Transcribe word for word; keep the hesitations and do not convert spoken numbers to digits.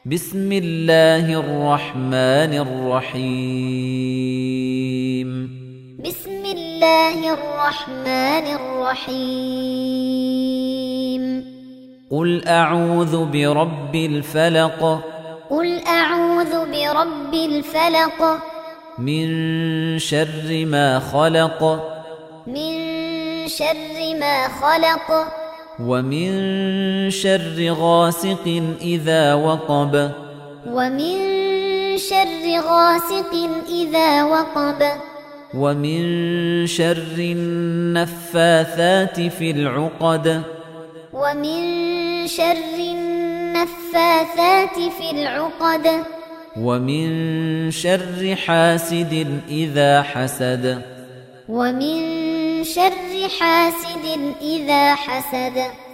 بسم الله الرحمن الرحيم بسم الله الرحمن الرحيم قل أعوذ برب الفلق قل أعوذ برب الفلق من شر ما خلق من شر ما خلق ومن شر غاسق إذا وقب ومن شر غاسق إذا وقب ومن شر النفاثات في العقد ومن شر النفاثات في العقد ومن شر حاسد إذا حسد ومن شر حاسد إذا حسد